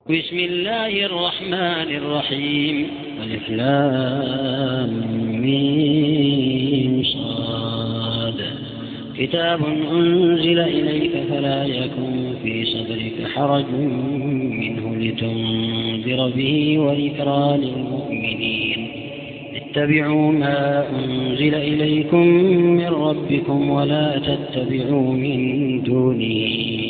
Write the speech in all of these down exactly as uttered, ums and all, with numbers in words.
بسم الله الرحمن الرحيم. ألف لام ميم صاد. كتاب أنزل إليك فلا يكن في صدرك حرج منه لتنذر به وذكرى للمؤمنين. اتبعوا ما أنزل إليكم من ربكم ولا تتبعوا من دونه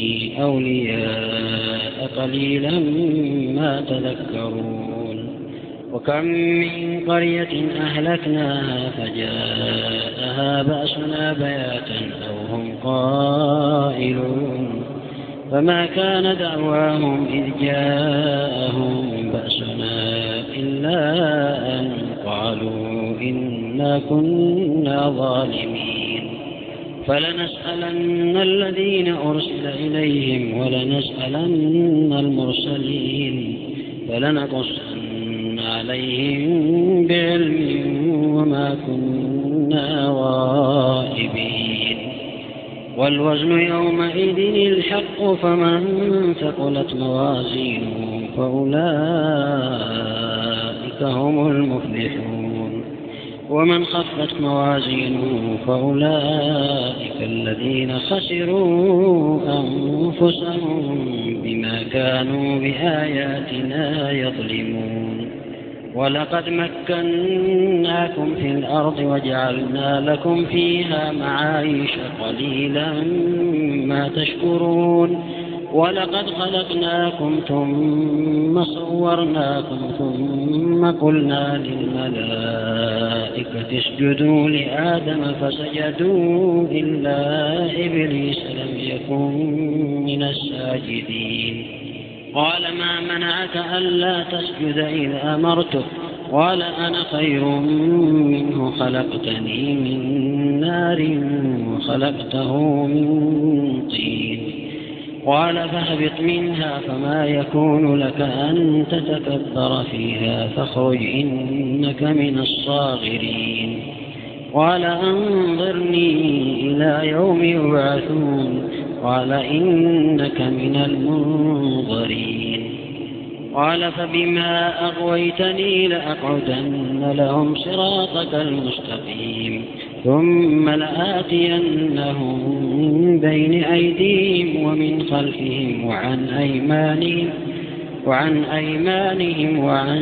أولياء قليلا ما تذكرون. وكم من قرية أهلكناها فجاءها بأسنا بياتا أو هم قائلون فما كان دعواهم إذ جاءهم بأسنا إلا أن قالوا إنا كنا ظالمين. فلنسألن الذين أرسل إليهم ولنسألن المرسلين فلنقصن عليهم بعلم وما كنا غائبين. والوزن يومئذ الحق فمن ثقلت موازينه فأولئك هم المفلحون ومن خفت موازينه فأولئك الذين خسروا أنفسهم بما كانوا بآياتنا يظلمون. ولقد مكناكم في الأرض وجعلنا لكم فيها معايش قليلا ما تشكرون. ولقد خلقناكم ثم صورناكم ثم قلنا للملائكة اسجدوا لآدم فسجدوا إلا إبليس لم يكن من الساجدين. قال ما منعك ألا تسجد إذ أمرتك؟ قال أنا خير منه خلقتني من نار وخلقته من طين. قال فاهبط منها فما يكون لك أن تتكبر فيها فاخرج إنك من الصاغرين. قال أنظرني إلى يوم يبعثون. قال إنك من المنظرين. قال فبما أغويتني لأقعدن لهم صراطك المستقيم ثم لآتينهم من بين أيديهم ومن خلفهم وعن أيمانهم وعن أيمانهم وعن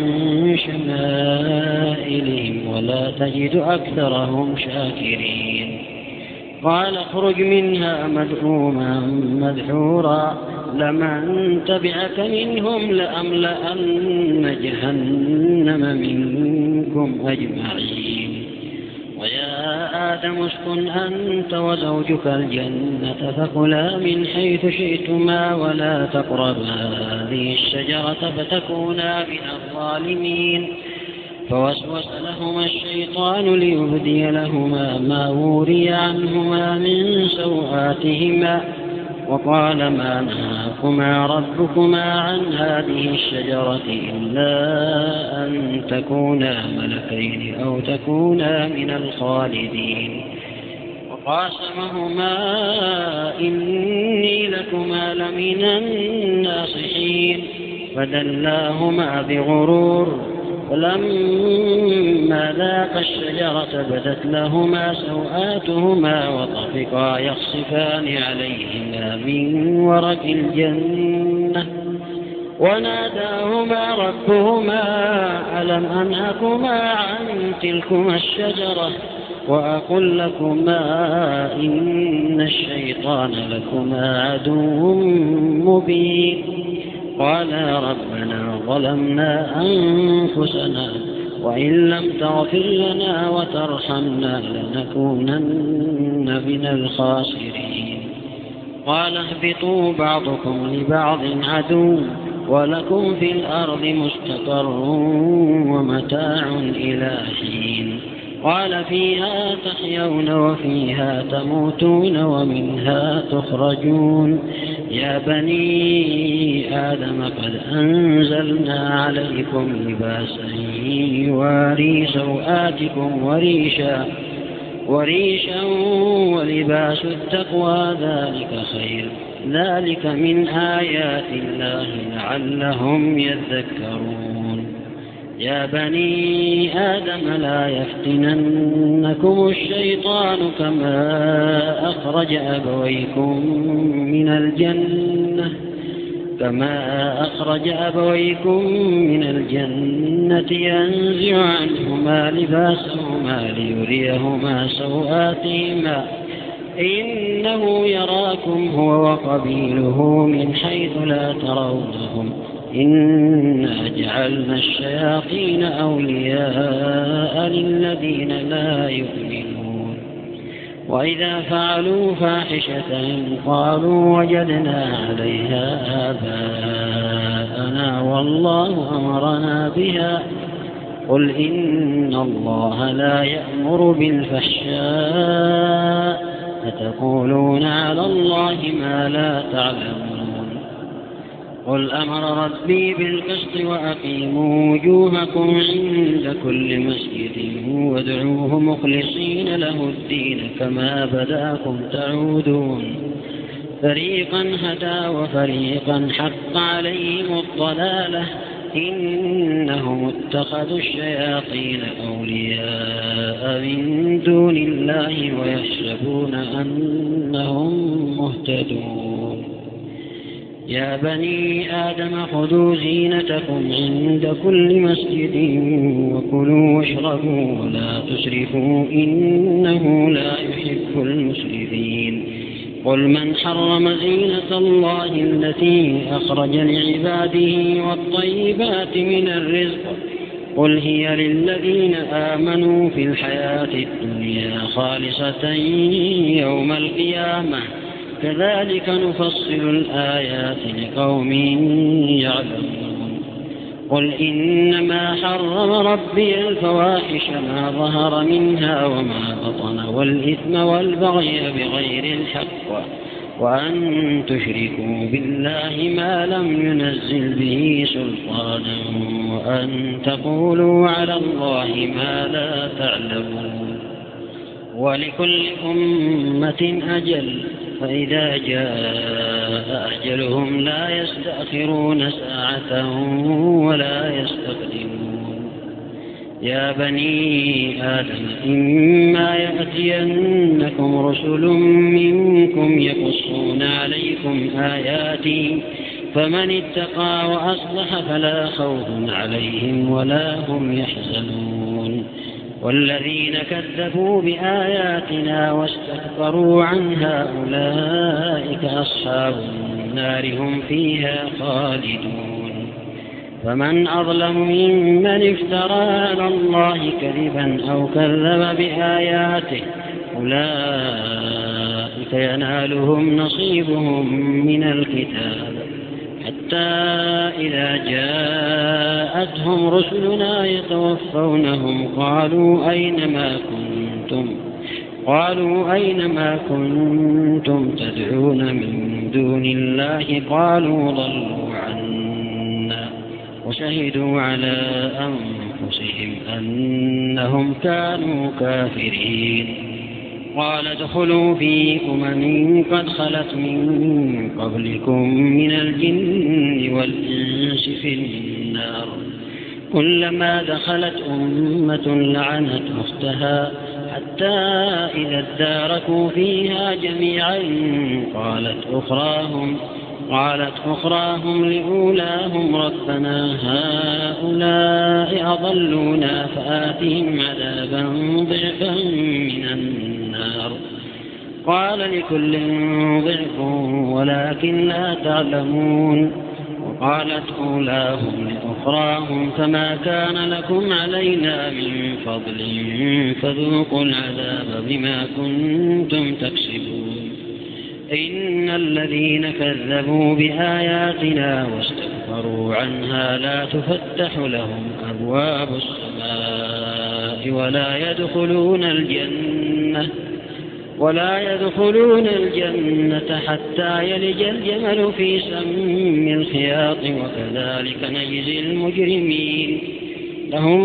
شمائلهم ولا تجد أكثرهم شاكرين. قال اخرج منها مذءوما مدحورا لمن تبعك منهم لأملأن جهنم منكم أجمعين. ويا آدم اسكن أنت وزوجك الجنة فكلا من حيث شئتما ولا تقربا هذه الشجرة فتكونا من الظالمين. فوسوس لهما الشيطان ليبدي لهما ما وري عنهما من سوآتهما وقال ما نهاكما ربكما عن هذه الشجرة إلا أن تكونا ملكين أو تكونا من الخالدين. وقاسمهما إني لكما لمن الناصحين فدلاهما بغرور. فلما ذاقا الشجرة بدت لهما سوآتهما وطفقا يخصفان عليهما من ورق الجنة وناداهما ربهما ألم أنهكما عن تلكما الشجرة وأقل لكما إن الشيطان لكما عدو مبين. قالا ربنا ظلمنا أنفسنا وإن لم تغفر لنا وترحمنا لنكونن من الخاسرين. قال اهبطوا بعضكم لبعض عدو ولكم في الأرض مستقر ومتاع إلى حين. قال فيها تحيون وفيها تموتون ومنها تخرجون. يا بني آدم قد أنزلنا عليكم لباسا يواري سوآتكم وريشا وريشا ولباس التقوى ذلك خير ذلك من آيات الله لعلهم يذكرون. يا بني آدم لا يفتننكم الشيطان كما أخرج أبويكم من الجنة كما أخرج أبويكم من الجنة ينزع عنهما لباسهما ليريهما سوآتهما إنه يراكم هو وقبيله من حيث لا ترونهم إنا جعلنا الشياطين أولياء للذين لا يؤمنون. وإذا فعلوا فاحشة قالوا وجدنا عليها آباءنا والله أمرنا بها قل إن الله لا يأمر بالفحشاء أتقولون على الله ما لا تعلمون. قل أمر ربي بالقسط وأقيموا وجوهكم عند كل مسجد وادعوه مخلصين له الدين كما بداكم تعودون. فريقا هدى وفريقا حق عليهم الضلالة إنهم اتخذوا الشياطين أولياء من دون الله ويحسبون أنهم مهتدون. يا بني آدم خذوا زينتكم عند كل مسجد وكلوا واشربوا ولا تسرفوا إنه لا يحب المسرفين. قل من حرم زينة الله التي أخرج لعباده والطيبات من الرزق قل هي للذين آمنوا في الحياة الدنيا خالصة يوم القيامة كذلك نفصل الآيات لقوم يعلمون. قل إنما حرم ربي الفواحش ما ظهر منها وما بطن والإثم والبغي بغير الحق وأن تشركوا بالله ما لم ينزل به سلطانا وأن تقولوا على الله ما لا تعلمون. ولكل أمة أجل فإذا جاء أجلهم لا يستأخرون ساعة ولا يستقدمون. يا بني آدم إما يأتينكم رسل منكم يقصون عليكم آياتي فمن اتقى وأصلح فلا خوف عليهم ولا هم يحزنون. والذين كذبوا بآياتنا واستكبروا عنها أولئك أصحاب النار هم فيها خالدون. فمن أظلم ممن افترى على الله كذبا أو كذب بآياته أولئك ينالهم نصيبهم من الكتاب حتى إذا جاءتهم رسلنا يتوفونهم قالوا أين ما كنتم قالوا أين ما كنتم تدعون من دون الله قالوا ضلوا عنا وشهدوا على أنفسهم أنهم كانوا كافرين. قال ادخلوا في أمم قد خلت من قبلكم من الجن والإنس في النار كلما دخلت أمة لعنت أختها حتى إذا اداركوا فيها جميعا قالت أخراهم قالت أخراهم لأولاهم ربنا هؤلاء أضلونا فآتهم عذابا ضعفا من النار قال لكل ضعف ولكن لا تعلمون. وقالت أولاهم لأخراهم فما كان لكم علينا من فضل فذوقوا العذاب بما كنتم تكسبون. إن الذين كذبوا بآياتنا واستكبروا عنها لا تفتح لهم أبواب السماء ولا يدخلون الجنة ولا يدخلون الجنة حتى يلج الجمل في سم الخياط وكذلك نجزي المجرمين. لهم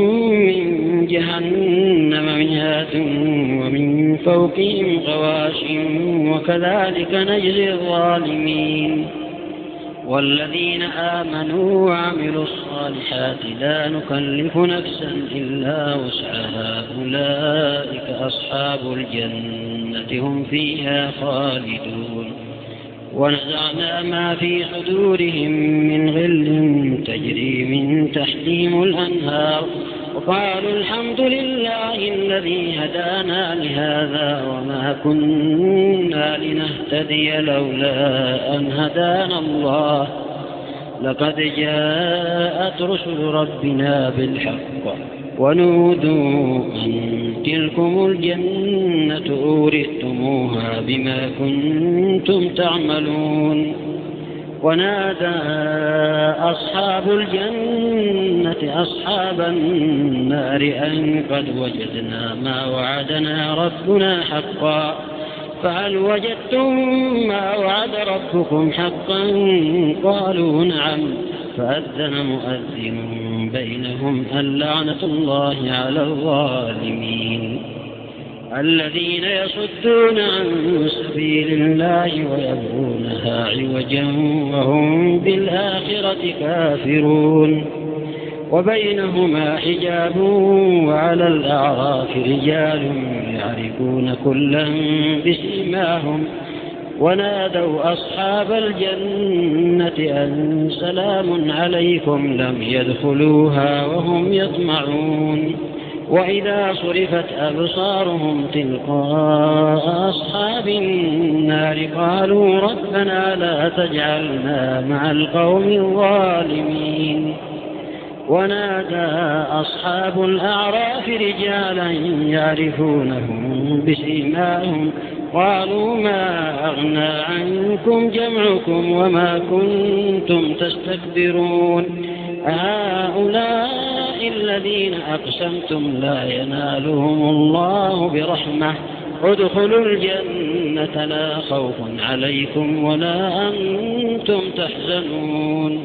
من جهنم مهاد ومن فوقهم غواش وكذلك نجزي الظالمين. والذين آمنوا وعملوا الصالحات لا نكلف نفسا إلا وسعها أولئك أصحاب الجنة هم فيها خالدون. ونزعنا ما في صدورهم من غل تجري من تحتهم الأنهار وقالوا الحمد لله الذي هدانا لهذا وما كنا لنهتدي لولا أن هدانا الله لقد جاءت رسل ربنا بالحق ونودوا أن تلكم الجنة أورثتموها بما كنتم تعملون. ونادى أصحاب الجنة أصحاب النار أن قد وجدنا ما وعدنا ربنا حقا فهل وجدتم ما وعد ربكم حقا؟ قالوا نعم. فأذن مؤذن بينهم اللعنة الله على الظالمين. الذين يصدون عن سبيل الله ويبغونها عوجا وهم بالآخرة كافرون. وبينهما حجاب وعلى الأعراف رجال يعرفون كلا بسيماهم ونادوا أصحاب الجنة أن سلام عليكم لم يدخلوها وهم يطمعون. وإذا صرفت أبصارهم تلقاء أصحاب النار قالوا ربنا لا تجعلنا مع القوم الظالمين. ونادى أصحاب الأعراف رجالا يعرفونهم بسيماهم قالوا ما أغنى عنكم جمعكم وما كنتم تستكبرون هؤلاء الذين أقسمتم لا ينالهم الله برحمة ادخلوا الجنة لا خوف عليكم ولا أنتم تحزنون.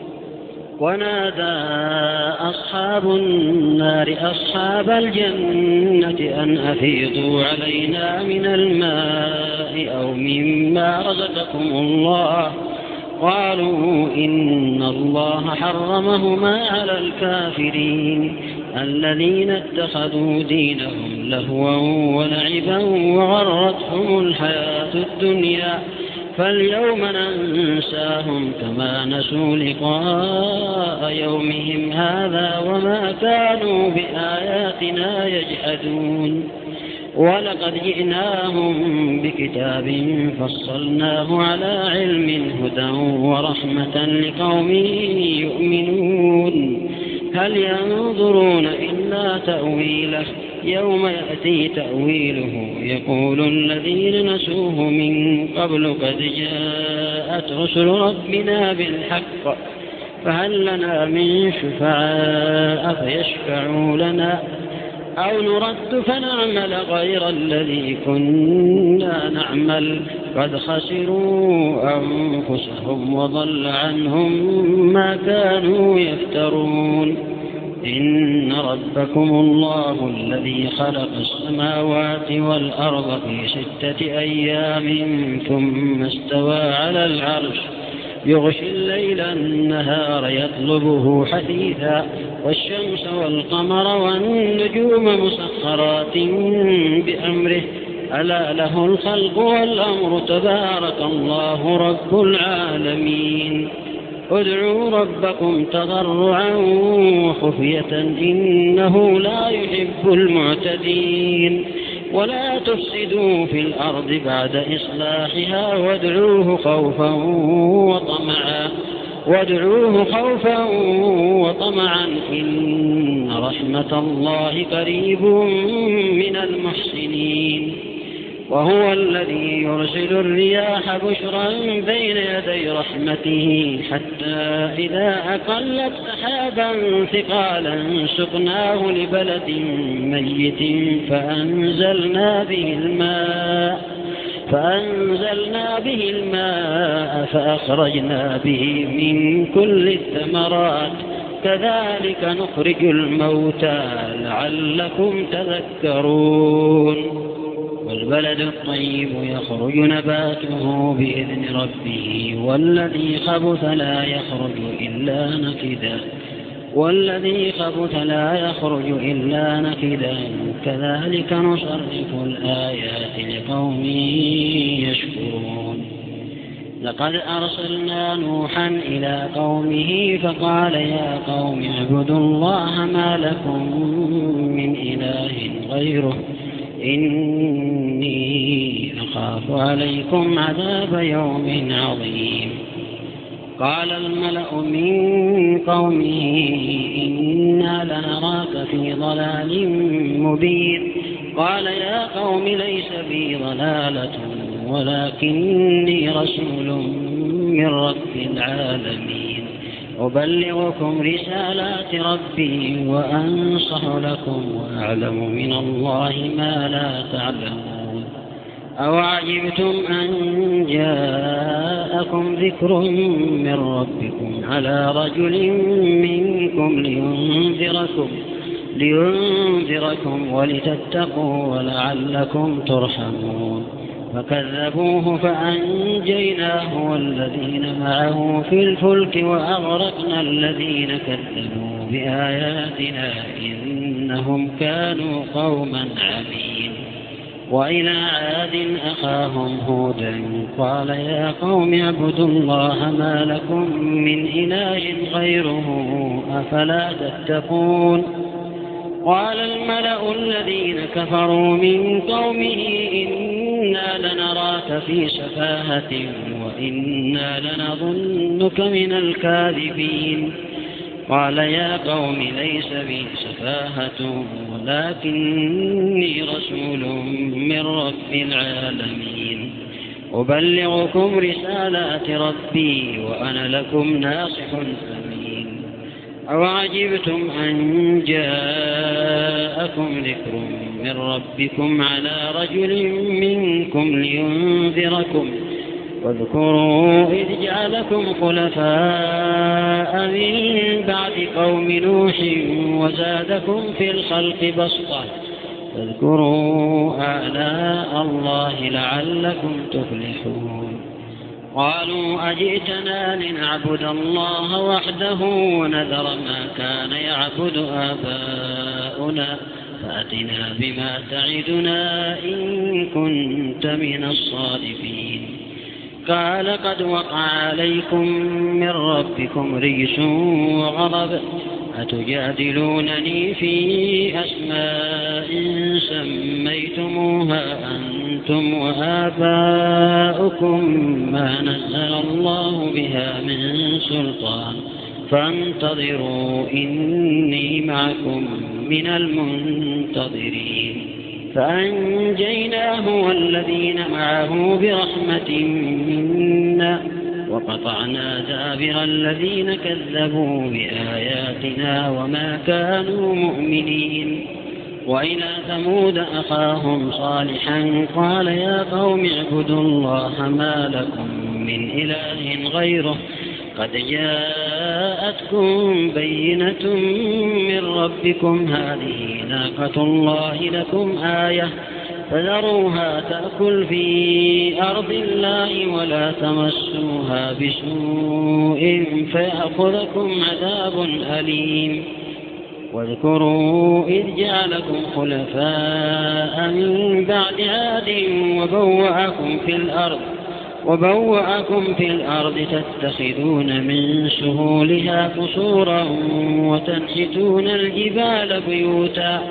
ونادى أصحاب النار أصحاب الجنة أن أفيضوا علينا من الماء أو مما رزقكم الله قالوا إن الله حرمهما على الكافرين الذين اتخذوا دينهم لهوا ولعبا وغرتهم الحياة الدنيا فاليوم ننساهم كما نسوا لقاء يومهم هذا وما كانوا بآياتنا يجحدون. ولقد جئناهم بكتاب فصلناه على علم هدى ورحمة لقوم يؤمنون. هل ينظرون إلا تأويله يوم يأتي تأويله يقول الذين نسوه من قبل قد جاءت رسل ربنا بالحق فهل لنا من شفعاء فيشفعوا لنا أو نرد فنعمل غير الذي كنا نعمل قد خسروا أنفسهم وضل عنهم ما كانوا يفترون. إن ربكم الله الذي خلق السماوات والأرض في ستة أيام ثم استوى على العرش يغشي الليل النهار يطلبه حثيثا والشمس والقمر والنجوم مسخرات بأمره ألا له الخلق والأمر تبارك الله رب العالمين. ادعوا ربكم تضرعا وخفية إنه لا يحب المعتدين. ولا تفسدوا في الأرض بعد إصلاحها وادعوه خوفا وطمعا وادعوه خوفا وطمعا إن رحمة الله قريب من المحسنين. وهو الذي يرسل الرياح بشرا بين يدي رحمته حتى إذا أقلت سحابا ثقالا سقناه لبلد ميت فأنزلنا به الماء فأنزلنا به الماء فأخرجنا به من كل الثمرات كذلك نخرج الموتى لعلكم تذكرون والبلد الطيب يخرج نباته بإذن ربه والذي خبث لا يخرج إلا نكدا والذي خبث لا يخرج إلا نكدا كذلك نصرف الآيات لقوم يشكرون لقد أرسلنا نوحا إلى قومه فقال يا قوم اعبدوا الله ما لكم من إله غيره إني أخاف عليكم عذاب يوم عظيم قال الملأ من قومه إنا لنراك في ضلال مبين قال يا قوم ليس بي ضلالة ولكني رسول من رب العالمين أبلغكم رسالات ربي وأنصح لكم وأعلم من الله ما لا تعلمون أوعجبتم أن جاءكم ذكر من ربكم على رجل منكم لينذركم لينذركم ولتتقوا ولعلكم ترحمون فكذبوه فأنجيناه والذين معه في الفلك وأغرقنا الذين كذبوا بآياتنا إنهم كانوا قوما عمين وإلى عاد أخاهم هودا قال يا قوم اعبدوا الله ما لكم من إله غيره أفلا تتقون قال الملأ الذين كفروا من قومه إنا لنراك في سفاهة وإنا لنظنك من الكاذبين قال يا قوم ليس بي سفاهة ولكني رسول من رب العالمين أبلغكم رسالات ربي وأنا لكم ناصح أمين أوعجبتم أن جاءكم ذكر من ربكم على رجل منكم لينذركم واذكروا إذ جعلكم خلفاء من بعد قوم نوح وزادكم في الخلق بسطة فاذكروا آلاء الله لعلكم تفلحون قالوا أجئتنا لنعبد الله وحده ونذر ما كان يعبد آباؤنا فأتنا بما تعدنا إن كنت من الصادقين قال قد وقع عليكم من ربكم رجس وغضب أتجادلونني في أسماء سميتموها أنتم وآباؤكم ما نزل الله بها من سلطان فانتظروا إني معكم من المنتظرين فأنجيناه والذين معه برحمة منا وقطعنا دابر الذين كذبوا بآياتنا وما كانوا مؤمنين وإلى ثمود أخاهم صالحا قال يا قوم اعبدوا الله ما لكم من إله غيره قد جاءتكم بينة من ربكم هذه ناقة الله لكم آية فذروها تأكل في أرض الله ولا تمسوها بسوء فيأخذكم عذاب أليم واذكروا إذ جعلكم خلفاء من بعد عاد وبوأكم في الأرض وبوأكم في الأرض تتخذون من سهولها قصورا وتنحتون الجبال بيوتا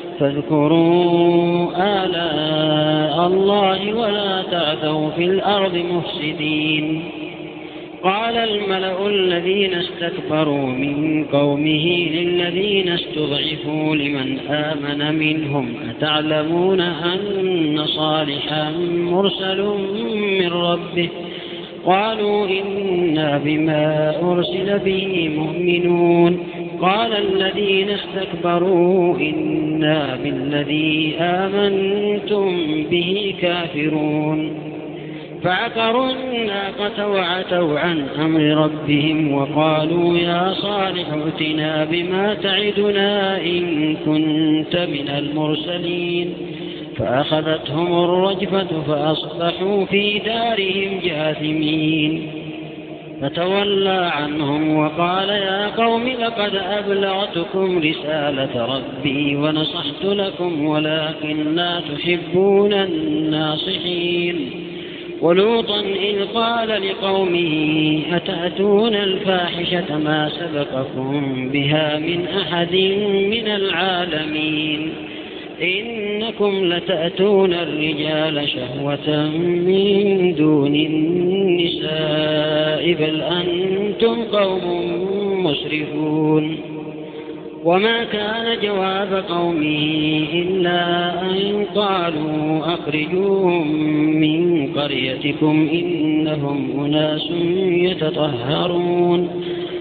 فاذكروا آلاء الله ولا تعثوا في الأرض مفسدين قال الملأ الذين استكبروا من قومه للذين استضعفوا لمن آمن منهم أتعلمون أن صالحا مرسل من ربه قالوا إنا بما أرسل به مؤمنون قال الذين استكبروا إنا بالذي آمنتم به كافرون فعقروا الناقة وعتوا عن أمر ربهم وقالوا يا صالح ائتنا بما تعدنا إن كنت من المرسلين فأخذتهم الرجفة فأصبحوا في دارهم جاثمين فتولى عنهم وقال يا قوم لقد أبلغتكم رسالة ربي ونصحت لكم ولكن لا تحبون الناصحين ولوطا إذ قال لقومه أتأتون الفاحشة ما سبقكم بها من أحد من العالمين إنكم لتأتون الرجال شهوة من دون النساء بل أنتم قوم مسرفون وما كان جواب قومه إلا أن قالوا أخرجوهم من قريتكم إنهم أناس يتطهرون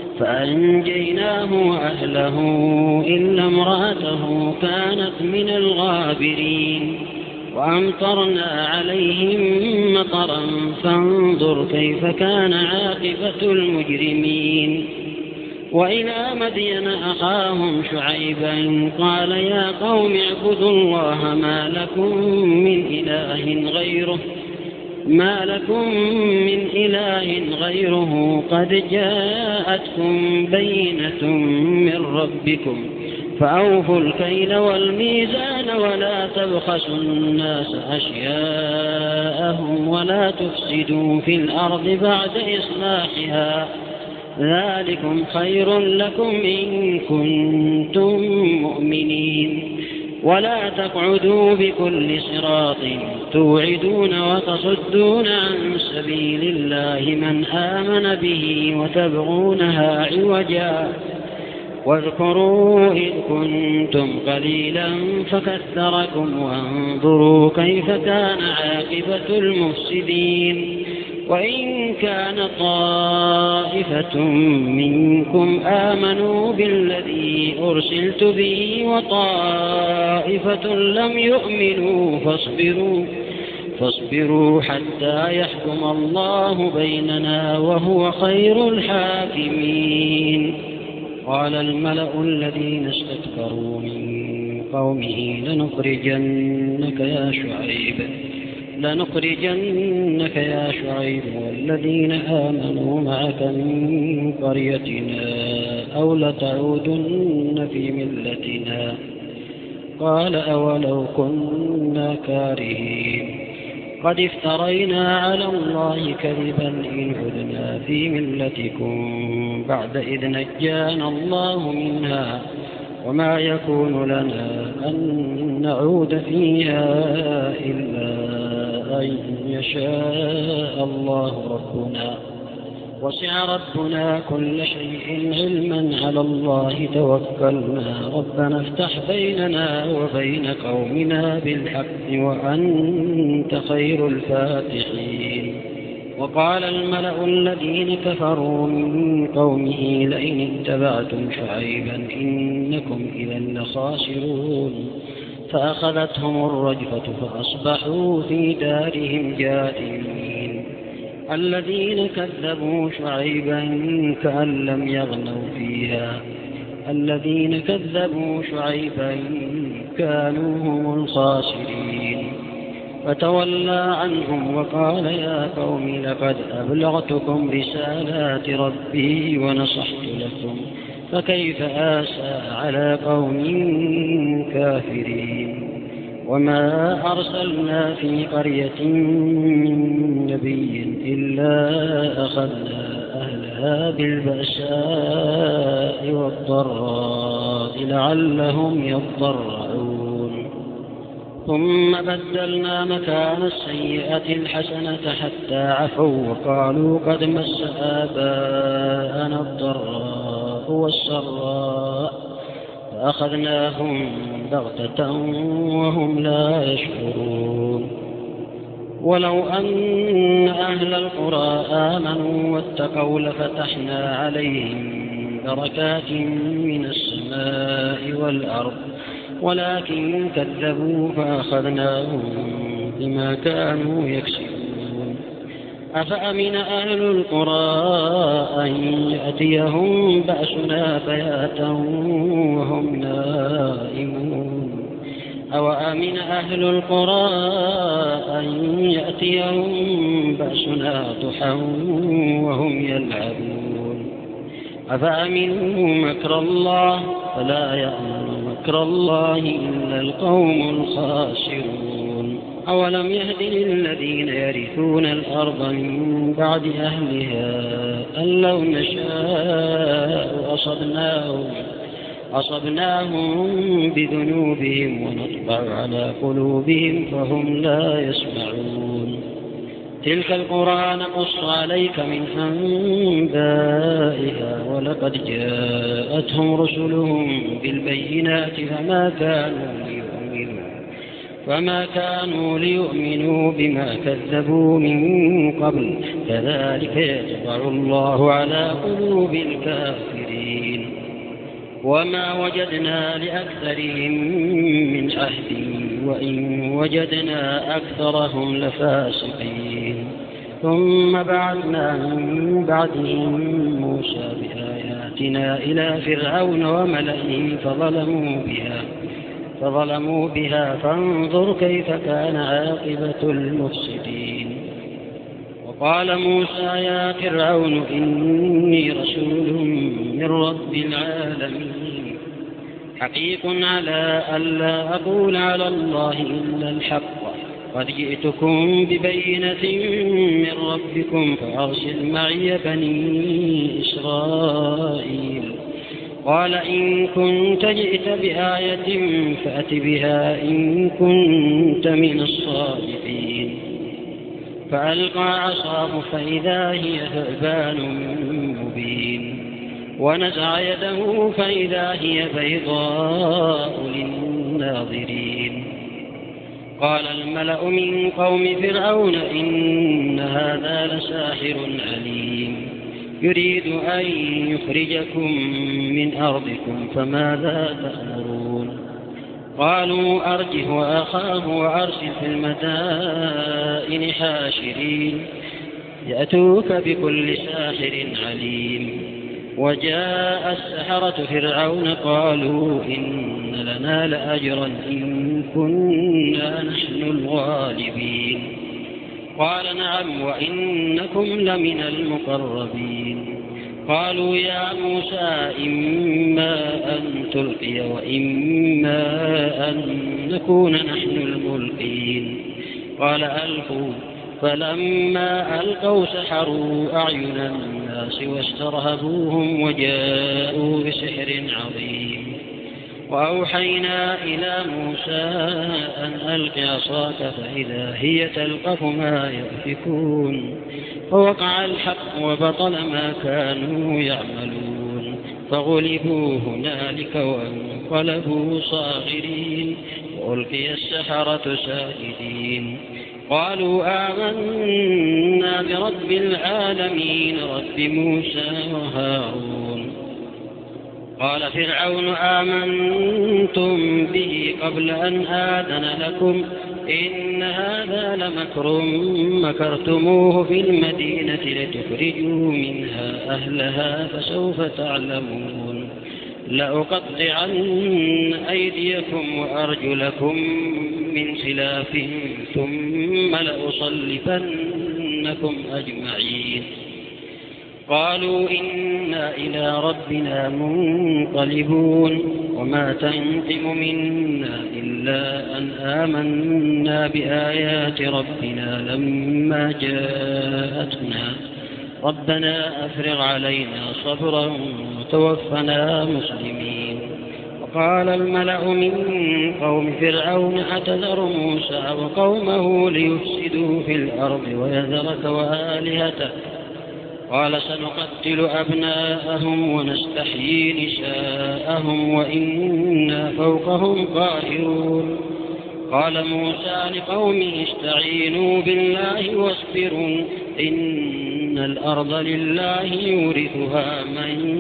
فأنجيناه وأهله إلا امرأته كانت من الغابرين وأمطرنا عليهم مطرا فانظر كيف كان عاقبة المجرمين وإلى مدين أخاهم شعيبا قال يا قوم اعبدوا الله ما لكم من إله غيره ما لكم من إله غيره قد جاءتكم بينة من ربكم فأوفوا الكيل والميزان ولا تبخسوا الناس أشياءهم ولا تفسدوا في الأرض بعد إصلاحها ذلكم خير لكم إن كنتم مؤمنين ولا تقعدوا بكل صراط توعدون وتصدون عن سبيل الله من آمن به وتبغونها عوجا واذكروا إذ كنتم قليلا فكثركم وانظروا كيف كان عاقبة المفسدين وإن كان طائفة منكم آمنوا بالذي أرسلت به وطائفة لم يؤمنوا فاصبروا فاصبروا حتى يحكم الله بيننا وهو خير الحاكمين قال الملأ الذين استكبروا من قومه لنخرجنك يا شعيب لنخرجنك يا شعيب والذين آمنوا معك من قريتنا أو لتعودن في ملتنا قال أولو كنا كارهين قد افترينا على الله كذبا إن عدنا في ملتكم بعد إذ نجانا الله منها وما يكون لنا أن نعود فيها إلا أن يشاء الله ربنا وسع ربنا كل شيء علما على الله توكلنا ربنا افتح بيننا وبين قومنا بالحق وأنت خير الفاتحين وقال الملأ الذين كفروا من قومه لئن اتبعتم شعيبا إنكم إذا لخاسرون فأخذتهم الرجفة فأصبحوا في دارهم جاثمين الذين كذبوا شعيبا كأن لم يغنوا فيها الذين كذبوا شعيبا كانوا هم الخاسرين فتولى عنهم وقال يا قوم لقد أبلغتكم رسالات ربي ونصحت لكم فكيف آسى على قوم كافرين وما أرسلنا في قرية من نبي إلا أخذنا أهلها بالبأساء والضراء لعلهم يضرعون ثم بدلنا مكان السيئة الحسنة حتى عفوا وقالوا قد مس آباءنا الضراء والسراء فأخذناهم بغتة وهم لا يشعرون ولو أن أهل القرى آمنوا واتقوا لفتحنا عليهم بركات من السماء والأرض ولكن كذبوا فأخذناهم بما كانوا يكسبون أفأمن أهل القرى أن يأتيهم بأسنا بياتا وهم نائمون أو أمن أهل القرى أن يأتيهم بأسنا ضحى وهم يلعبون أفأمنوا مكر الله فلا يأمن مكر الله إلا القوم الخاسرون أولم يهد للذين يرثون الأرض من بعد أهلها أن لو نشاء أصبناهم أصبناهم بذنوبهم ونطبع على قلوبهم فهم لا يسمعون تلك القرى نقص عليك من أنبائها ولقد جاءتهم رسلهم بالبينات فما كانوا ليؤمنوا فما كانوا ليؤمنوا بما كذبوا من قبل كذلك يطبع الله على قلوب الكافرين وما وجدنا لأكثرهم من عهد وإن وجدنا أكثرهم لفاسقين ثم بعثنا من بعدهم موسى بآياتنا إلى فرعون وملئه فظلموا بها فظلموا بها فانظر كيف كان عاقبة المفسدين وقال موسى يا فرعون إني رسول من رب العالمين حقيق على ألا أقول على الله إلا الحق قد جئتكم ببينة من ربكم فأرسل معي بني إسرائيل قال إن كنت جئت بآية فأت بها إن كنت من الصادقين فألقى عصاه فإذا هي ثعبان مبين ونزع يده فإذا هي بيضاء للناظرين قال الملأ من قوم فرعون إن هذا لساحر عليم يريد أن يخرجكم من أرضكم فماذا تأمرون قالوا أرجه وأخاه وأرسل في المدائن حاشرين يأتوك بكل ساحر عليم وجاء السحرة فرعون قالوا إن لنا لأجرا إن كنا نحن الغالبين قال نعم وإنكم لمن المقربين قالوا يا موسى إما أن تلقي وإما أن نكون نحن الملقين قال ألقوا فلما ألقوا سحروا أعين الناس واسترهبوهم وجاءوا بسحر عظيم وأوحينا إلى موسى أن ألق عصاك فإذا هي تلقف ما يأفكون فوقع الحق وبطل ما كانوا يعملون فغلبوا هنالك وانقلبوا صاغرين وألقي السحرة ساجدين قالوا آمنا برب العالمين رب موسى وهارون قال فرعون آمنتم به قبل أن آذن لكم إن هذا لمكر مكرتموه في المدينة لتخرجوا منها أهلها فسوف تعلمون لأقطعن أيديكم وأرجلكم من خلاف ثم لأصلبنكم أجمعين قالوا إنا إلى ربنا منقلبون وما تنقم منا إلا أن آمنا بآيات ربنا لما جاءتنا ربنا أفرغ علينا صبرا وتوفنا مسلمين وقال الملأ من قوم فرعون أتذر موسى وقومه ليفسدوا في الأرض ويذرك وآلهتك قال سنقتل أبناءهم ونستحيي نساءهم وإنا فوقهم قاهرون قال موسى لقومه استعينوا بالله واصبروا إن الأرض لله يورثها من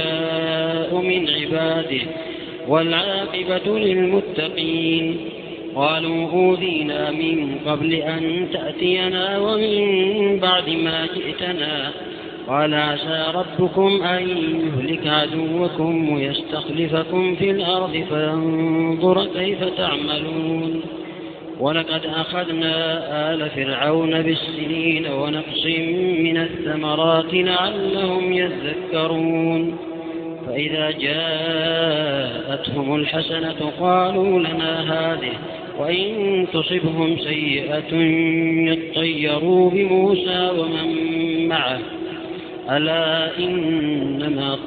يشاء من عباده والعاقبة للمتقين قالوا أوذينا من قبل أن تأتينا ومن بعد ما جئتنا قال عسى ربكم أن يهلك عدوكم ويستخلفكم في الأرض فينظر كيف تعملون ولقد أخذنا آل فرعون بالسنين ونقص من الثمرات لعلهم يذكرون فإذا جاءتهم الحسنة قالوا لنا هذه وإن تصبهم سيئة يطيروا بموسى ومن معه ألا إنما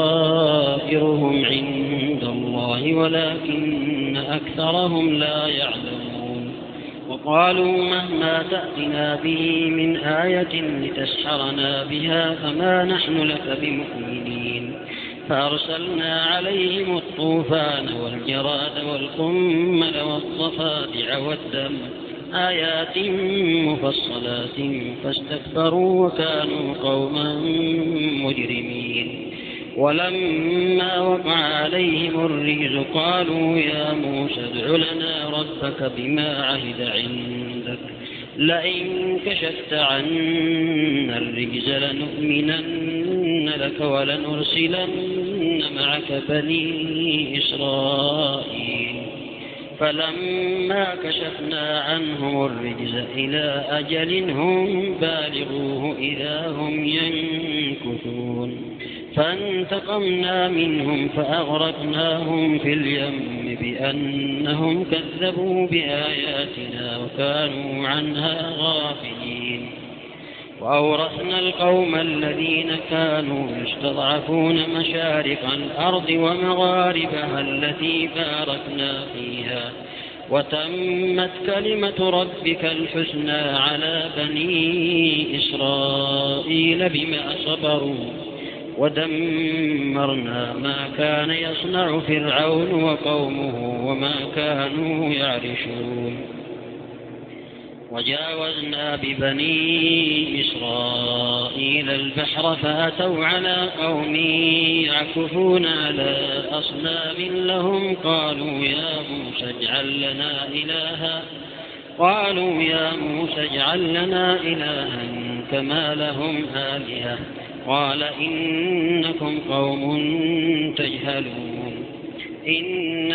طائرهم عند الله ولكن أكثرهم لا يعلمون وقالوا مهما تأتنا به من آية لتسحرنا بها فما نحن لك بمؤمنين فأرسلنا عليهم الطوفان والجراد والقمل والضفادع والدم آيات مفصلات فاستكبروا وكانوا قوما مجرمين ولما وقع عليهم الرجز قالوا يا موسى ادع لنا ربك بما عهد عندك لئن كشفت عنا الرجز لنؤمنن لك ولنرسلن معك بني إسرائيل فلما كشفنا عنهم الرجز إلى أجل هم بالغوه إذا هم ينكثون فانتقمنا منهم فأغرقناهم في اليم بأنهم كذبوا بآياتنا وكانوا عنها غافلين وأورثنا القوم الذين كانوا يستضعفون مشارق الأرض ومغاربها التي باركنا فيها وتمت كلمة ربك الحسنى على بني إسرائيل بما صبروا ودمرنا ما كان يصنع فرعون وقومه وما كانوا يعرشون وجاوزنا ببني إسرائيل البحر فأتوا على قوم يعكفون على أصنام لهم قالوا يا موسى اجعل لنا إلها قالوا يا موسى اجعل لنا إلها كما لهم آلهة قال إنكم قوم تجهلون إن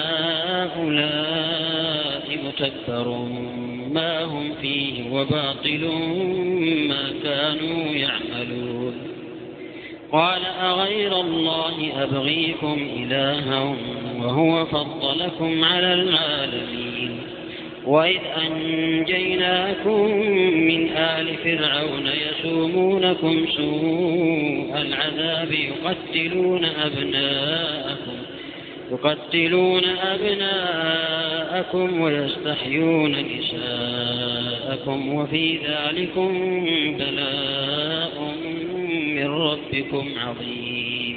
هؤلاء متبر ما هم فيه وباطل ما كانوا يعملون قال أغير الله أبغيكم إلها وهو فضلكم على العالمين وإذ أنجيناكم من آل فرعون يسومونكم سوء العذاب يقتلون أبناءكم يقتلون أبناءكم ويستحيون نساءكم وفي ذلكم بلاء من ربكم عظيم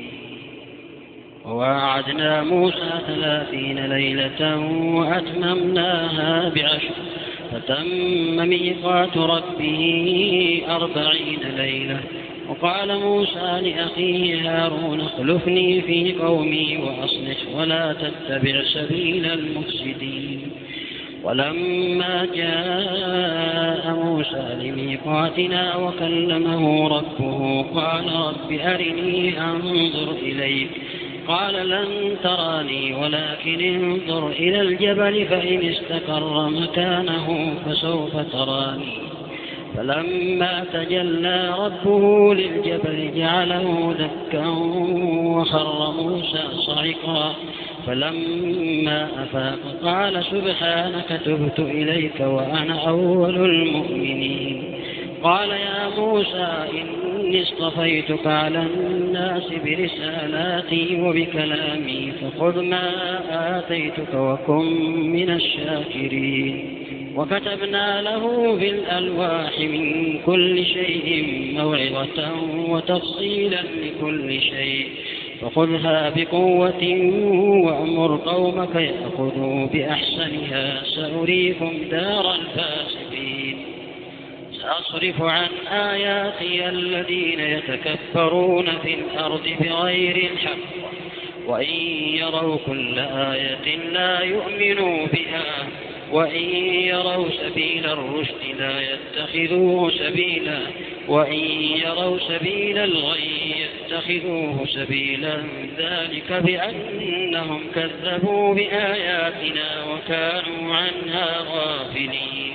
ووعدنا موسى ثلاثين ليلة وأتممناها بعشر فتم ميقات ربه أربعين ليلة وقال موسى لأخيه هارون اخلفني في قومي وأصلح ولا تتبع سبيل المفسدين ولما جاء موسى لميقاتنا وكلمه ربه قال رب أرني أنظر إليك قال لن تراني ولكن انظر إلى الجبل فإن استقر مكانه فسوف تراني فلما تجلى ربه للجبل جعله دكا وخر موسى صعقا فلما أفاق قال سبحانك تبت إليك وأنا أول المؤمنين قال يا موسى إني اصطفيتك على الناس برسالاتي وبكلامي فخذ ما آتيتك وكن من الشاكرين وكتبنا له في الألواح من كل شيء موعظة وتفصيلا لكل شيء فخذها بقوة وأمر قومك يأخذوا بأحسنها سأريكم دار الفاسقين سأصرف عن آياتي الذين يتكبرون في الأرض بغير الحق وإن يروا كل آية لا يؤمنوا بها وإن يروا سبيل الرشد لا يتخذوه سبيلا وإن يروا سبيل الغي يتخذوه سبيلا ذلك بأنهم كذبوا بآياتنا وكانوا عنها غافلين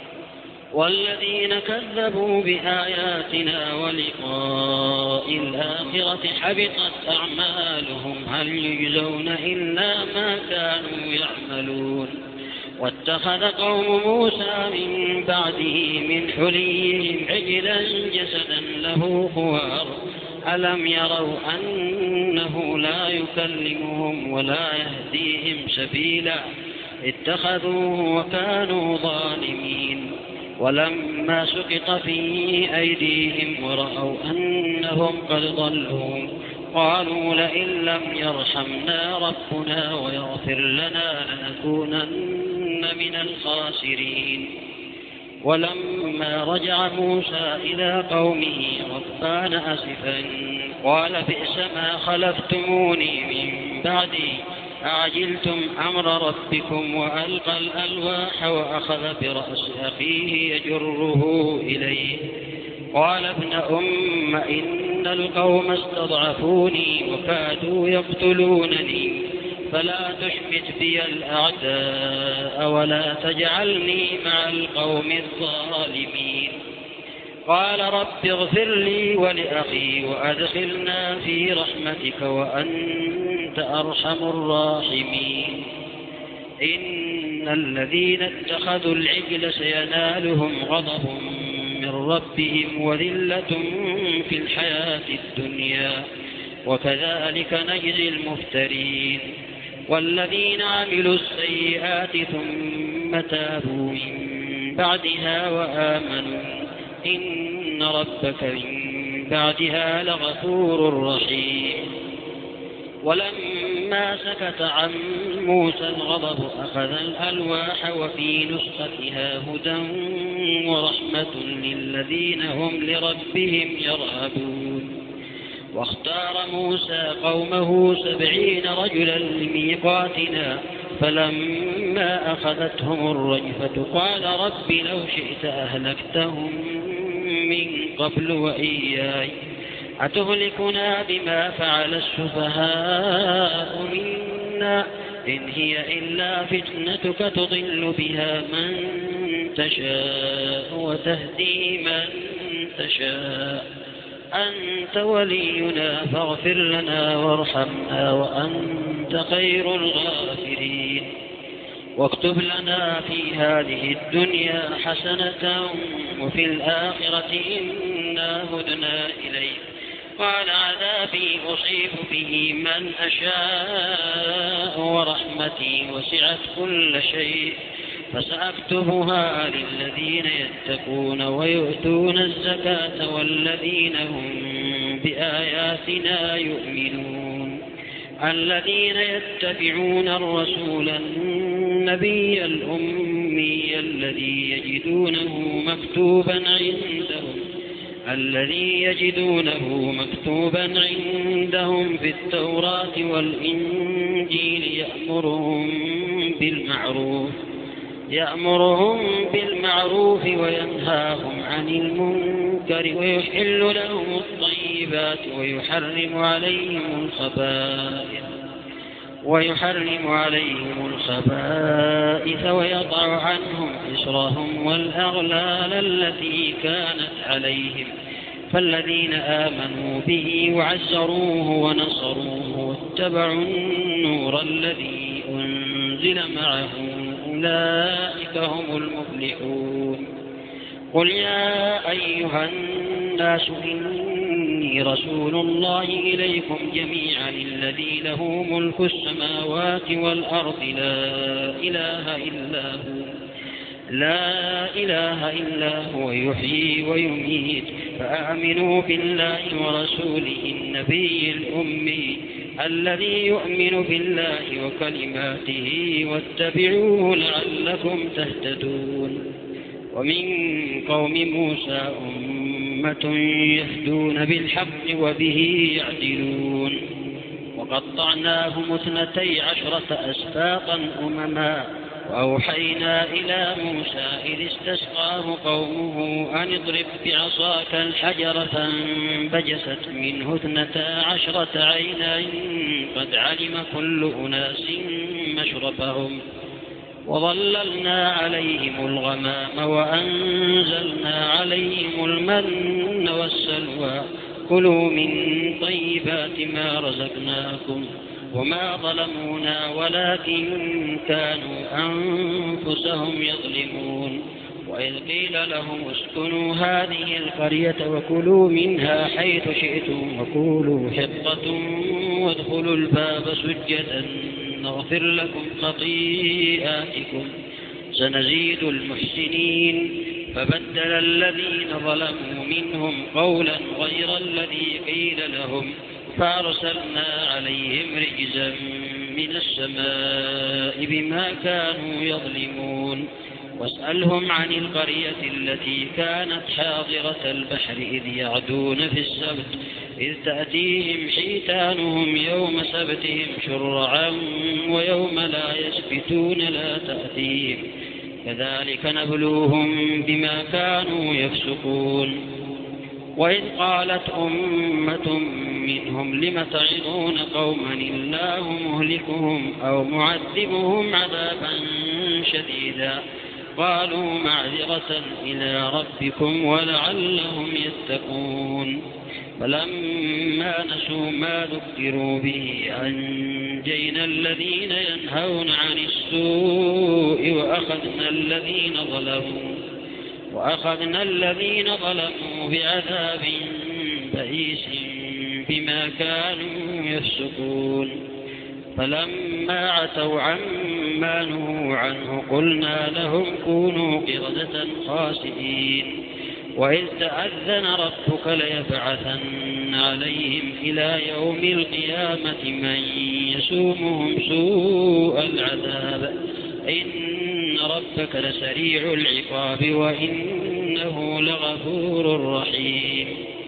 والذين كذبوا بآياتنا ولقاء الآخرة حبطت أعمالهم هل يجزون إلا ما كانوا يعملون واتخذ قوم موسى من بعده من حليهم عجلا جسدا له خوار ألم يروا أنه لا يكلمهم ولا يهديهم سبيلا اتخذوه وكانوا ظالمين ولما سقط في أيديهم ورأوا أنهم قد ضلوا قالوا لئن لم يرحمنا ربنا ويغفر لنا لنكونن من الخاسرين ولما رجع موسى إلى قومه غضبان أسفا قال بئس ما خلفتموني من بعدي أعجلتم أمر ربكم وألقى الألواح وأخذ برأس أخيه يجره إليه قال ابن أم إن القوم استضعفوني وكادوا يقتلونني فلا تشمت بي الأعداء ولا تجعلني مع القوم الظالمين قال رب اغفر لي ولأخي وأدخلنا في رحمتك وأنت أرحم الراحمين إن الذين اتخذوا العجل سينالهم غضب من ربهم وذلة في الحياة الدنيا وكذلك نجزي المفترين والذين عملوا السيئات ثم تابوا من بعدها وآمنوا إن ربك من بعدها لغفور رحيم ولما سكت عن موسى الغضب أخذ الألواح وفي نسختها هدى ورحمة للذين هم لربهم يرهبون واختار موسى قومه سبعين رجلا لميقاتنا فلما أخذتهم الرجفة قال رب لو شئت أهلكتهم من قبل وإياي أتهلكنا بما فعل السفهاء منا إن هي إلا فتنتك تضل بها من تشاء وتهدي من تشاء أنت ولينا فاغفر لنا وارحمنا وأنت خير الغافرين واكتب لنا في هذه الدنيا حسنة وفي الآخرة إنا هدنا إليك قال عذابي أصيب به من أشاء ورحمتي وسعت كل شيء فسأكتبها للذين يتقون ويؤتون الزكاة والذين هم بآياتنا يؤمنون الذين يتبعون الرسول النبي الأمي الذي يجدونه مكتوبا عندهم الذي يجدونه مكتوبا عندهم في التوراة والإنجيل يأمرهم بالمعروف يأمرهم بالمعروف وينهاهم عن المنكر ويحل لهم الطيبات ويحرم عليهم الخبائث ويحرم عليهم الخبائث ويضع عنهم إصرهم والأغلال التي كانت عليهم فالذين آمنوا به وعزروه ونصروه واتبعوا النور الذي أنزل معه أولئك هم المفلحون قل يا أيها الناس إني رسول الله إليكم جميعا الذي له ملك السماوات والأرض لا إله إلا هو لا إله إلا هو يحيي ويميت فآمنوا بالله ورسوله النبي الأمي الذي يؤمن بالله وكلماته واتبعوه لعلكم تهتدون ومن قوم موسى أمة يهدون بالحق وبه يعدلون وقطعناهم اثنتي عشرة أسباطا أمما وأوحينا إلى موسى إذ استسقاه قومه أن اضرب بعصاك الحجر فانبجست منه اثنتا عشرة عينا قد علم كل أناس مشربهم وظللنا عليهم الغمام وأنزلنا عليهم المن والسلوى كلوا من طيبات ما رزقناكم وما ظلمونا ولكن كانوا أنفسهم يظلمون وإذ قيل لهم اسكنوا هذه القرية وكلوا منها حيث شئتم وقولوا حطة وادخلوا الباب سجدا نغفر لكم خطيئاتكم سنزيد المحسنين فبدل الذين ظلموا منهم قولا غير الذي قيل لهم فأرسلنا عليهم رجزا من السماء بما كانوا يظلمون واسألهم عن القرية التي كانت حاضرة البحر إذ يعدون في السبت إذ تأتيهم حيتانهم يوم سبتهم شرعا ويوم لا يسبتون لا تأتيهم كذلك نبلوهم بما كانوا يفسقون وإذ قالت أمة منهم لم تعظون قوما الله مهلكهم أو معذبهم عذابا شديدا قالوا معذرة إلى ربكم ولعلهم يتقون فلما نسوا ما ذكروا به أنجينا الذين ينهون عن السوء وأخذنا الذين ظلموا وأخذنا الذين ظلموا بعذاب بئيس بما كانوا يفسقون فلما عتوا عما نهوا عنه قلنا لهم كونوا قردة خاسئين وإذ تأذن ربك ليبعثن عليهم إلى يوم القيامة من يسومهم سوء العذاب إن ربك لسريع العقاب وإنه لغفور رحيم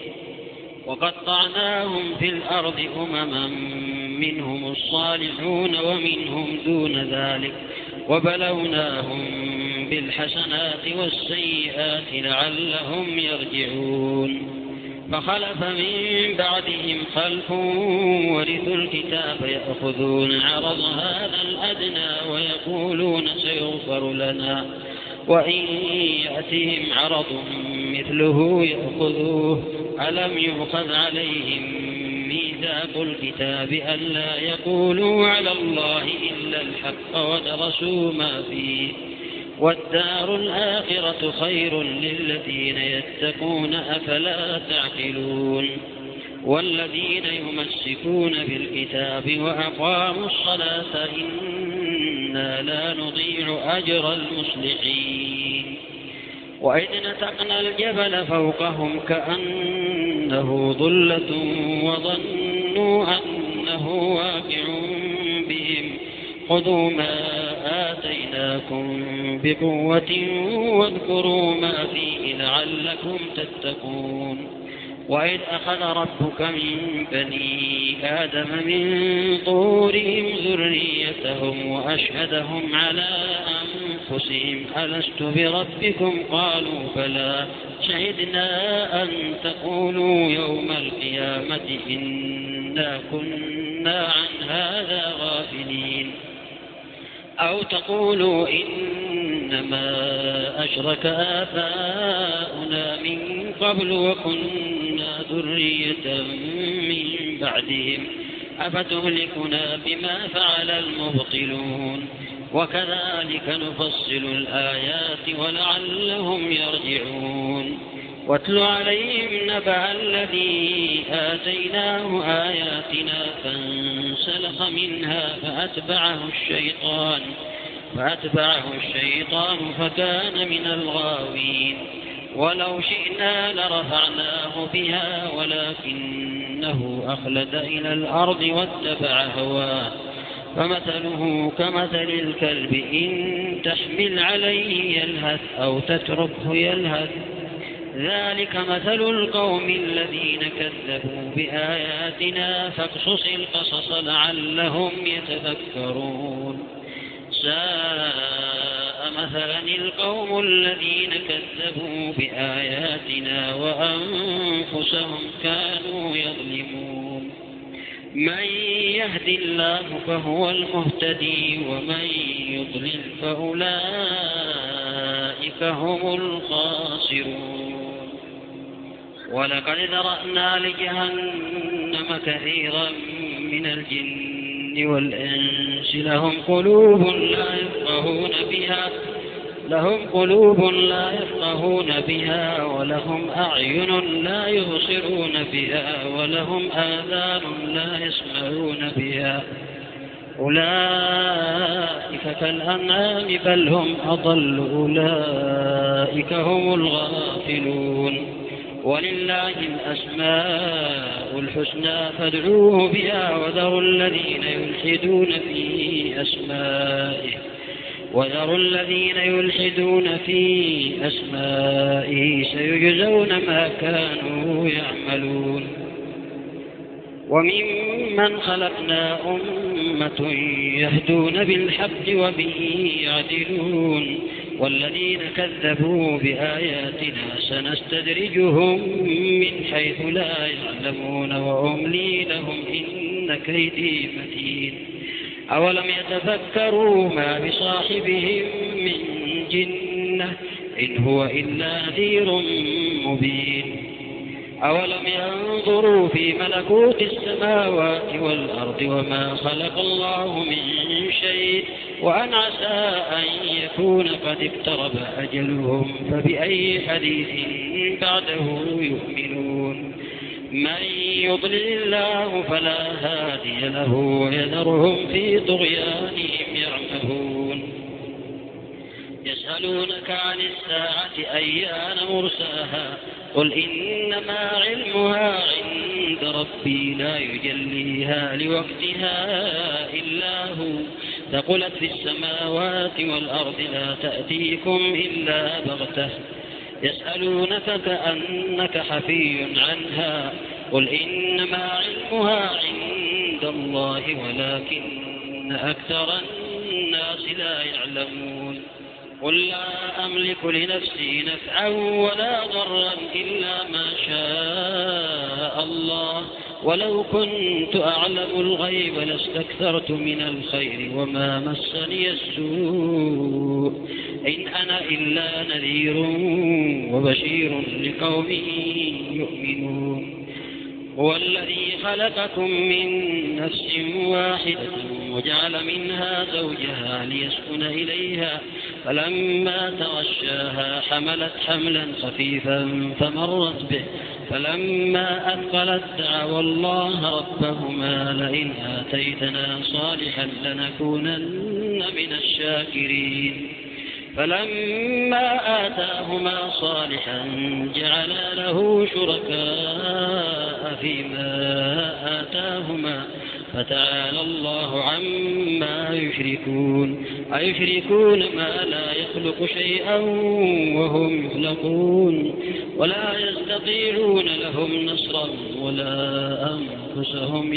وقطعناهم في الأرض أمما منهم الصالحون ومنهم دون ذلك وبلوناهم بالحسنات والسيئات لعلهم يرجعون فخلف من بعدهم خلف ورثوا الكتاب يأخذون عرض هذا الأدنى ويقولون سيغفر لنا وإن يأتهم عرض مثله يأخذوه ألم يؤخذ عليهم ميثاق الكتاب ألا يقولوا على الله إلا الحق ودرسوا ما فيه والدار الآخرة خير للذين يتقون أفلا تعقلون والذين يمسكون بالكتاب وأقاموا الصلاة إنا لا نضيع أجر المصلحين وإذ نتقنا الجبل فوقهم كأنه ظلة وظنوا أنه واقع بهم خذوا ما آتيناكم بقوة واذكروا ما فيه لعلكم تتقون وإذ أخذ ربك من بني آدم من طورهم ذريتهم وأشهدهم على أنفسهم ألست بربكم قالوا بلى شهدنا أن تقولوا يوم القيامة إنا كنا عن هذا غافلين أو تقولوا إنما أشرك آباؤنا من قبل وكنا ذرية من بعدهم أفتهلكنا بما فعل المبطلون وكذلك نفصل الآيات ولعلهم يرجعون واتل عليهم نبأ الذي آتيناه آياتنا فانسلخ منها فأتبعه الشيطان فأتبعه الشيطان فكان من الغاوين ولو شئنا لرفعناه بها ولكنه أخلد إلى الأرض واتبع هواه فمثله كمثل الكلب إن تحمل عليه يلهث أو تتركه يلهث ذلك مثل القوم الذين كذبوا بآياتنا فاقصص القصص لعلهم يتفكرون ساء مثلا القوم الذين كذبوا بآياتنا وأنفسهم كانوا يظلمون من يهد الله فهو المهتدي ومن يضلل فأولئك هم الخاسرون ولقد ذرأنا لجهنم كثيرا من الجن والإنس لهم قلوب لا يفقهون بها لهم قلوب لا يفقهون بها ولهم أعين لا يبصرون بها ولهم آذان لا يسمعون بها أولئك كالأنعام بل هم أضل أولئك هم الغافلون ولله الأسماء الحسنى فادعوه بها وذروا الذين يلحدون في أسمائه وذروا الذين يلحدون في أسمائه سيجزون ما كانوا يعملون وممن خلقنا أمة يهدون بالحق وبه يعدلون والذين كذبوا بآياتنا سنستدرجهم من حيث لا يعلمون وأملي لهم إن كيدي متين أولم يتفكروا ما بصاحبهم من جنة إن هو إلا نذير مبين أولم ينظروا في ملكوت السماوات والأرض وما خلق الله من شيء وأن عسى أن يكون قد اقترب أجلهم فبأي حديث بعده يؤمنون من يضلل الله فلا هادي له ويذرهم في طغيانهم يعمهون يسألونك عن الساعة أيان مرساها قل إنما علمها عند ربي لا يجليها لوقتها إلا هو ثقلت في السماوات والأرض لا تأتيكم إلا بغتة يسألونك كأنك حفي عنها قل إنما علمها عند الله ولكن أكثر الناس لا يعلمون قل لا أملك لنفسي نفعا ولا ضرا إلا ما شاء الله ولو كنت أعلم الغيب لاستكثرت من الخير وما مسني السوء إن أنا إلا نذير وبشير لقوم يؤمنون هو الذي خلقكم من نفس واحدة وجعل منها زوجها ليسكن إليها فلما تغشاها حملت حملا خفيفا فمرت به فلما أثقلت دعوا الله ربهما لئن آتيتنا صالحا لنكونن من الشاكرين فلما آتاهما صالحا جعلا له شركاء فيما آتاهما فتعالى الله عما يشركون أيشركون ما لا يخلق شيئا وهم يخلقون ولا يستطيعون لهم نصرا ولا أنفسهم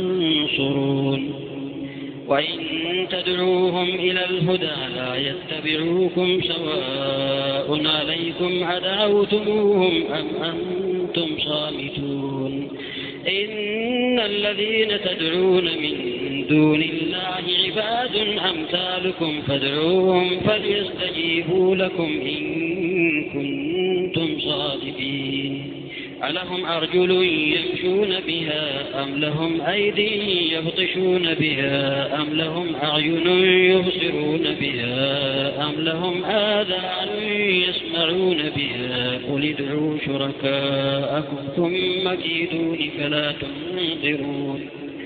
ينصرون وإن تدعوهم إلى الهدى لا يتبعوكم سواء عليكم أدعوتموهم أم أنتم صامتون إن الذين تدعون من دون الله عباد أمثالكم فادعوهم فليستجيبوا لكم إن كنتم صادقين ألهم أرجل يمشون بها أم لهم أيدي يبطشون بها أم لهم أعين يبصرون بها أم لهم آذان يسمعون بها قل ادعوا شركاءكم ثم كيدون فلا تنظرون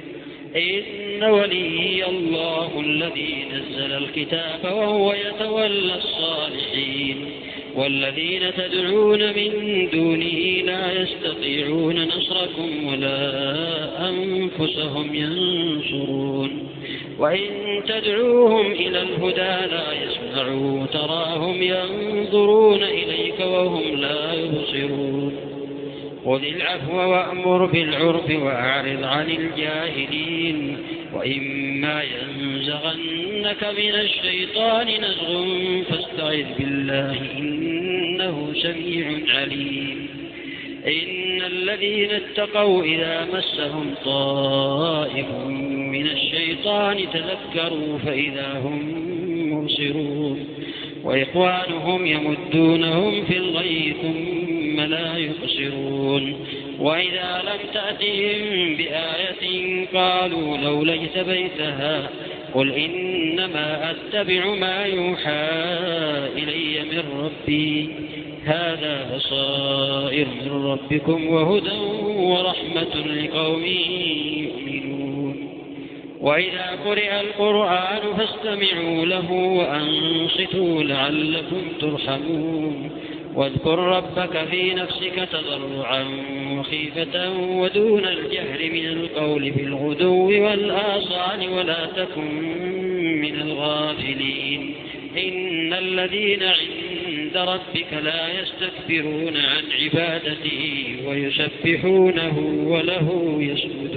إن ولي الله الذي نزل الكتاب وهو يتولى الصالحين والذين تدعون من دونه لا يستطيعون نصركم ولا أنفسهم ينصرون وإن تدعوهم إلى الهدى لا يسمعوا تراهم ينظرون إليك وهم لا يبصرون خذ العفو وأمر بالعرف وأعرض عن الجاهلين وإما ينزغنك من الشيطان نزغ فاستعذ بالله إنه سميع عليم إن الذين اتقوا إذا مسهم طائف من الشيطان تذكروا فإذا هم مبصرون وإخوانهم يمدونهم في الغي ثم لا يبصرون وإذا لم تأتهم بآية قالوا لولا اجتبيتها قل إنما أتبع ما يوحى إلي من ربي هذا بصائر من ربكم وهدى ورحمة لقوم يؤمنون وإذا قرئ القرآن فاستمعوا له وأنصتوا لعلكم ترحمون واذكر ربك في نفسك تضرعا وخيفة ودون الجهر من القول بالغدو والآصال ولا تكن من الغافلين إن الذين عند ربك لا يستكبرون عن عبادته ويسبحونه وله يسجدون